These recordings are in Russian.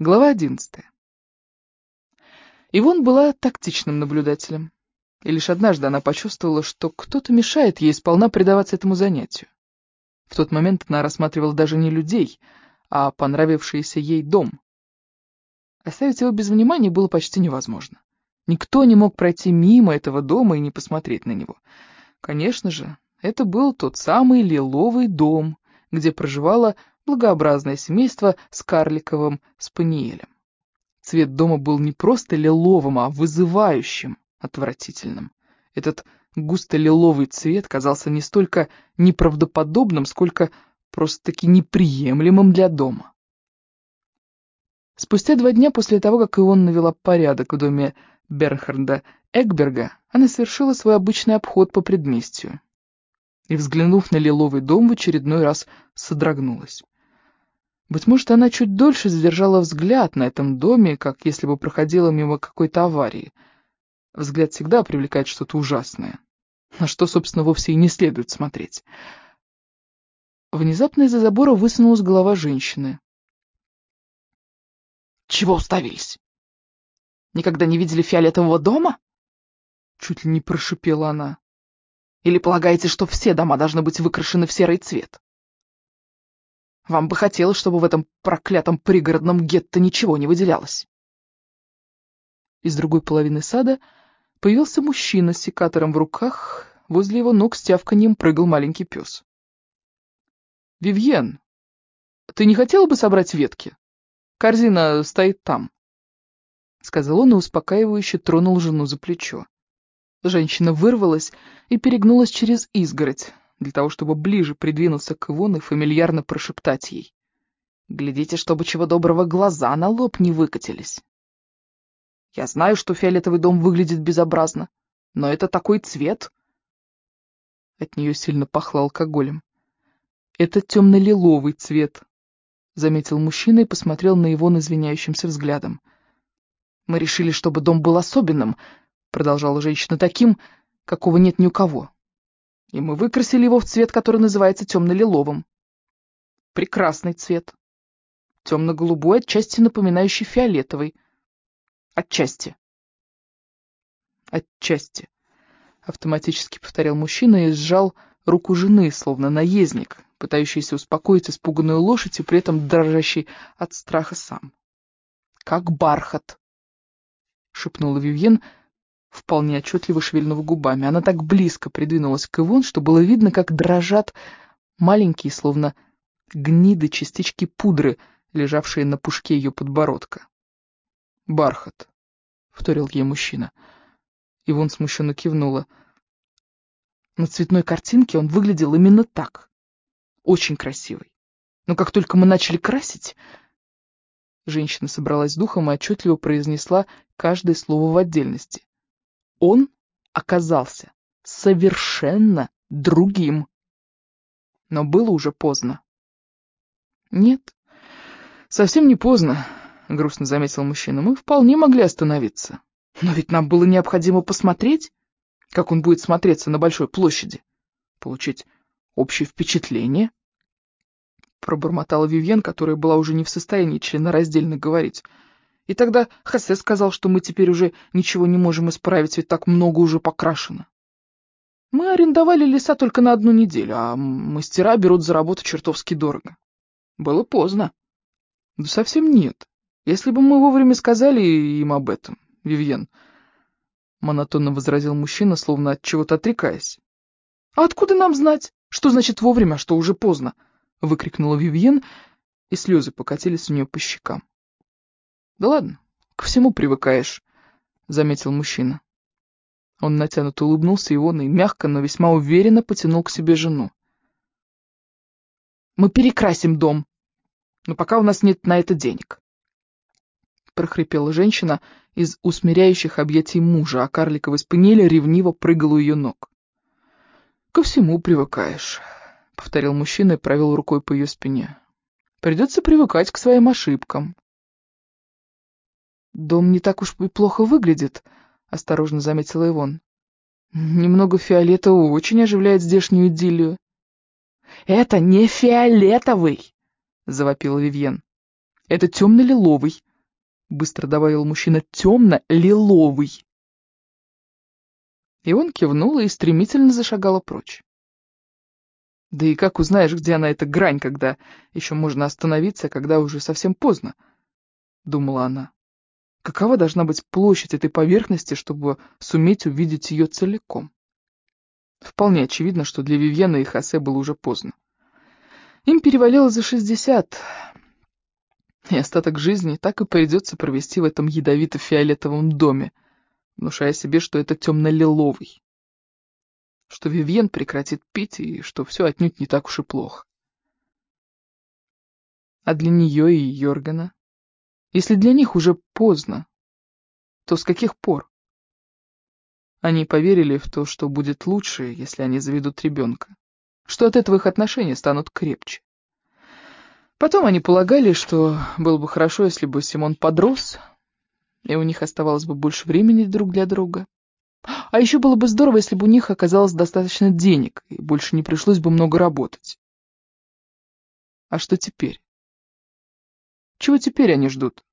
Глава 11. Ивонн была тактичным наблюдателем, и лишь однажды она почувствовала, что кто-то мешает ей сполна предаваться этому занятию. В тот момент она рассматривала даже не людей, а понравившийся ей дом. Оставить его без внимания было почти невозможно. Никто не мог пройти мимо этого дома и не посмотреть на него. Конечно же, это был тот самый лиловый дом, где проживало благообразное семейство с карликовым спаниелем. Цвет дома был не просто лиловым, а вызывающим, отвратительным. Этот густо-лиловый цвет казался не столько неправдоподобным, сколько просто-таки неприемлемым для дома. Спустя 2 дня после того, как Ивонн навела порядок в доме Бернхарда Экберга, она совершила свой обычный обход по предместью и, взглянув на лиловый дом, в очередной раз содрогнулась. Быть может, она чуть дольше задержала взгляд на этом доме, как если бы проходила мимо какой-то аварии. Взгляд всегда привлекает что-то ужасное, на что, собственно, вовсе и не следует смотреть. Внезапно из-за забора высунулась голова женщины. «Чего уставились? Никогда не видели фиолетового дома?» Чуть ли не прошипела она. «Или полагаете, что все дома должны быть выкрашены в серый цвет? Вам бы хотелось, чтобы в этом проклятом пригородном гетто ничего не выделялось». Из другой половины сада появился мужчина с секатором в руках, возле его ног с тявканьем прыгал маленький пес. «Вивьен, ты не хотела бы собрать ветки? Корзина стоит там», — сказал он и успокаивающе тронул жену за плечо. Женщина вырвалась и перегнулась через изгородь, для того, чтобы ближе придвинуться к Ивонн и фамильярно прошептать ей: «Глядите, чтобы чего доброго глаза на лоб не выкатились. Я знаю, что фиолетовый дом выглядит безобразно, но это такой цвет». От нее сильно пахло алкоголем. «Это темно-лиловый цвет», — заметил мужчина и посмотрел на Ивонн извиняющимся взглядом. «Мы решили, чтобы дом был особенным», — продолжала женщина, — «таким, какого нет ни у кого. И мы выкрасили его в цвет, который называется темно-лиловым. Прекрасный цвет. Темно-голубой, отчасти напоминающий фиолетовый. Отчасти». «Отчасти», — автоматически повторял мужчина и сжал руку жены, словно наездник, пытающийся успокоить испуганную лошадь и при этом дрожащий от страха сам. «Как бархат», — шепнула Вивьен, вполне отчетливо шевельнув губами. Она так близко придвинулась к Ивонн, что было видно, как дрожат маленькие, словно гниды, частички пудры, лежавшие на пушке ее подбородка. «Бархат», — вторил ей мужчина. Ивонн смущенно кивнула. На цветной картинке он выглядел именно так. Очень красивый. Но как только мы начали красить... Женщина собралась с духом и отчетливо произнесла каждое слово в отдельности. Он оказался совершенно другим. Но было уже поздно. «Нет, совсем не поздно», — грустно заметил мужчина. «Мы вполне могли остановиться. Но ведь нам было необходимо посмотреть, как он будет смотреться на большой площади, получить общее впечатление», — пробормотала Вивьен, которая была уже не в состоянии членораздельно говорить. «И тогда Хосе сказал, что мы теперь уже ничего не можем исправить, ведь так много уже покрашено. Мы арендовали леса только на 1 неделю, а мастера берут за работу чертовски дорого. Было поздно». «Да совсем нет. Если бы мы вовремя сказали им об этом, Вивьен», — монотонно возразил мужчина, словно от чего-то отрекаясь. «А откуда нам знать, что значит вовремя, а что уже поздно?» — выкрикнула Вивьен, и слезы покатились у нее по щекам. «Да ладно, ко всему привыкаешь», — заметил мужчина. Он натянуто улыбнулся Ивонне и мягко, но весьма уверенно потянул к себе жену. «Мы перекрасим дом, но пока у нас нет на это денег», — прохрипела женщина из усмиряющих объятий мужа, а карликовый спаниель ревниво прыгал у ее ног. «Ко всему привыкаешь», — повторил мужчина и провел рукой по ее спине. «Придется привыкать к своим ошибкам». «Дом не так уж и плохо выглядит», — осторожно заметила Ивонн. «Немного фиолетового очень оживляет здешнюю идиллию». «Это не фиолетовый», — завопила Вивьен. «Это темно-лиловый», быстро добавил мужчина, — темно-лиловый. И он кивнул и стремительно зашагала прочь. Да и как узнаешь, где она, эта грань, когда еще можно остановиться, а когда уже совсем поздно, — думала она. Какова должна быть площадь этой поверхности, чтобы суметь увидеть ее целиком? Вполне очевидно, что для Вивьена и Хосе было уже поздно. Им перевалило за 60, и остаток жизни так и придется провести в этом ядовито-фиолетовом доме, внушая себе, что это темно-лиловый, что Вивьен прекратит пить и что все отнюдь не так уж и плохо. А для нее и Йоргена? Если для них уже поздно, то с каких пор? Они поверили в то, что будет лучше, если они заведут ребенка, что от этого их отношения станут крепче. Потом они полагали, что было бы хорошо, если бы Симон подрос, и у них оставалось бы больше времени друг для друга. А еще было бы здорово, если бы у них оказалось достаточно денег, и больше не пришлось бы много работать. А что теперь? Чего теперь они ждут?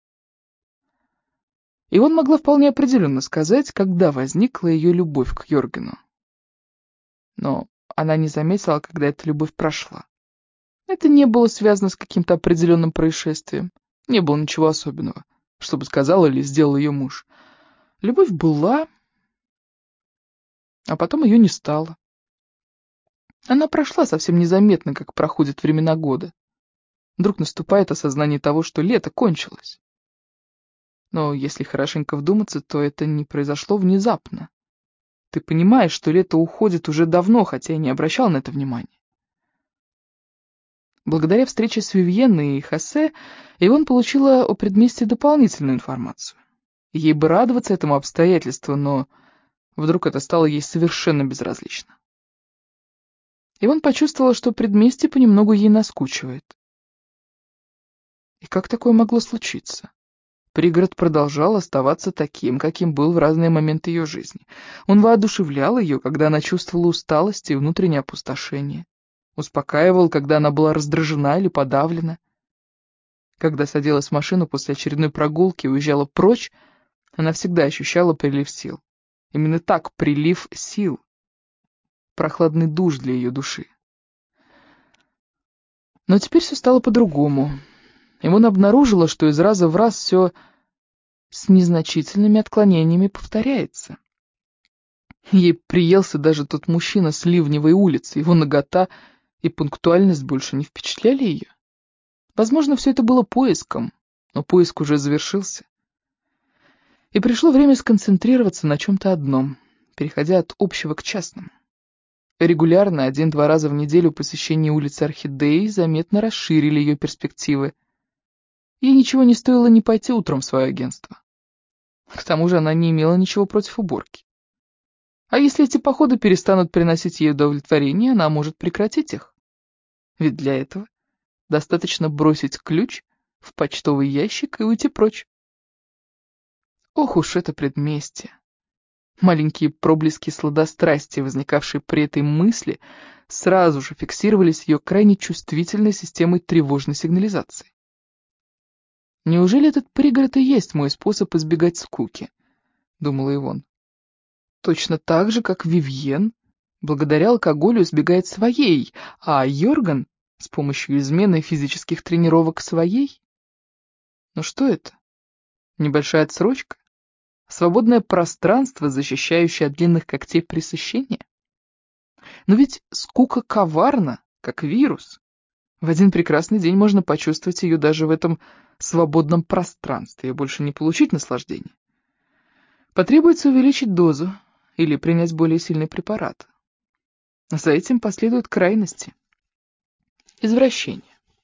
Ивон могла вполне определенно сказать, когда возникла ее любовь к Йоргену. Но она не заметила, когда эта любовь прошла. Это не было связано с каким-то определенным происшествием. Не было ничего особенного, чтобы сказал или сделал ее муж. Любовь была, а потом ее не стало. Она прошла совсем незаметно, как проходят времена года. Вдруг наступает осознание того, что лето кончилось. Но если хорошенько вдуматься, то это не произошло внезапно. Ты понимаешь, что лето уходит уже давно, хотя и не обращал на это внимания. Благодаря встрече с Вивьенной и Хосе, Ивон получила о предместье дополнительную информацию. Ей бы радоваться этому обстоятельству, но вдруг это стало ей совершенно безразлично. Ивон почувствовала, что предместье понемногу ей наскучивает. И как такое могло случиться? Пригород продолжал оставаться таким, каким был в разные моменты ее жизни. Он воодушевлял ее, когда она чувствовала усталость и внутреннее опустошение. Успокаивал, когда она была раздражена или подавлена. Когда садилась в машину после очередной прогулки и уезжала прочь, она всегда ощущала прилив сил. Именно так, прилив сил. Прохладный душ для ее души. Но теперь все стало по-другому. Ивон обнаружила, что из раза в раз все с незначительными отклонениями повторяется. Ей приелся даже тот мужчина с Ливневой улицы, его нагота и пунктуальность больше не впечатляли ее. Возможно, все это было поиском, но поиск уже завершился. И пришло время сконцентрироваться на чем-то одном, переходя от общего к частному. Регулярно 1-2 раза в неделю посещение улицы Орхидеи заметно расширили ее перспективы. Ей ничего не стоило не пойти утром в свое агентство. К тому же она не имела ничего против уборки. А если эти походы перестанут приносить ей удовлетворение, она может прекратить их. Ведь для этого достаточно бросить ключ в почтовый ящик и уйти прочь. Ох уж это предместье. Маленькие проблески сладострастия, возникавшие при этой мысли, сразу же фиксировались ее крайне чувствительной системой тревожной сигнализации. «Неужели этот пригород и есть мой способ избегать скуки?» — думала Ивон. Точно так же, как Вивьен, благодаря алкоголю избегает своей, а Йорган с помощью измены и физических тренировок своей. Но что это? Небольшая отсрочка? Свободное пространство, защищающее от длинных когтей пресыщения? Но ведь скука коварна, как вирус. В один прекрасный день можно почувствовать ее даже в этом свободном пространстве и больше не получить наслаждения. Потребуется увеличить дозу или принять более сильный препарат. За этим последуют крайности. Извращение.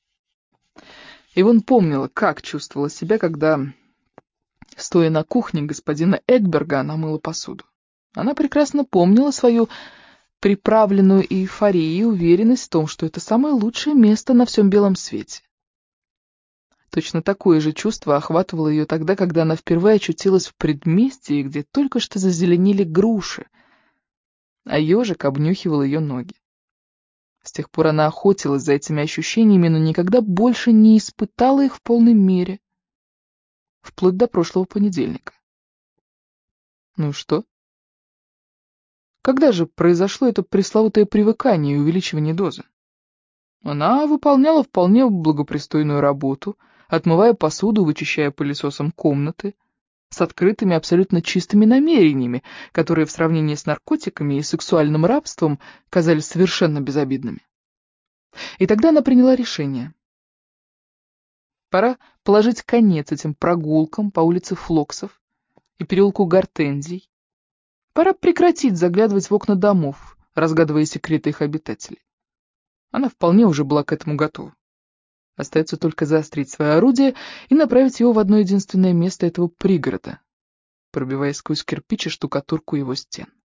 Ивон помнила, как чувствовала себя, когда, стоя на кухне господина Экберга, она мыла посуду. Она прекрасно помнила свою приправленную эйфорией и уверенность в том, что это самое лучшее место на всем белом свете. Точно такое же чувство охватывало ее тогда, когда она впервые очутилась в предместье, где только что зазеленели груши, а ежик обнюхивал ее ноги. С тех пор она охотилась за этими ощущениями, но никогда больше не испытала их в полной мере. вплоть до прошлого понедельника. Ну и что? Когда же произошло это пресловутое привыкание и увеличивание дозы? Она выполняла вполне благопристойную работу, отмывая посуду, вычищая пылесосом комнаты, с открытыми, абсолютно чистыми намерениями, которые в сравнении с наркотиками и сексуальным рабством казались совершенно безобидными. И тогда она приняла решение. Пора положить конец этим прогулкам по улице Флоксов и переулку Гортензий. Пора прекратить заглядывать в окна домов, разгадывая секреты их обитателей. Она вполне уже была к этому готова. Остается только заострить свое орудие и направить его в одно единственное место этого пригорода, пробиваясь сквозь кирпич и штукатурку его стен.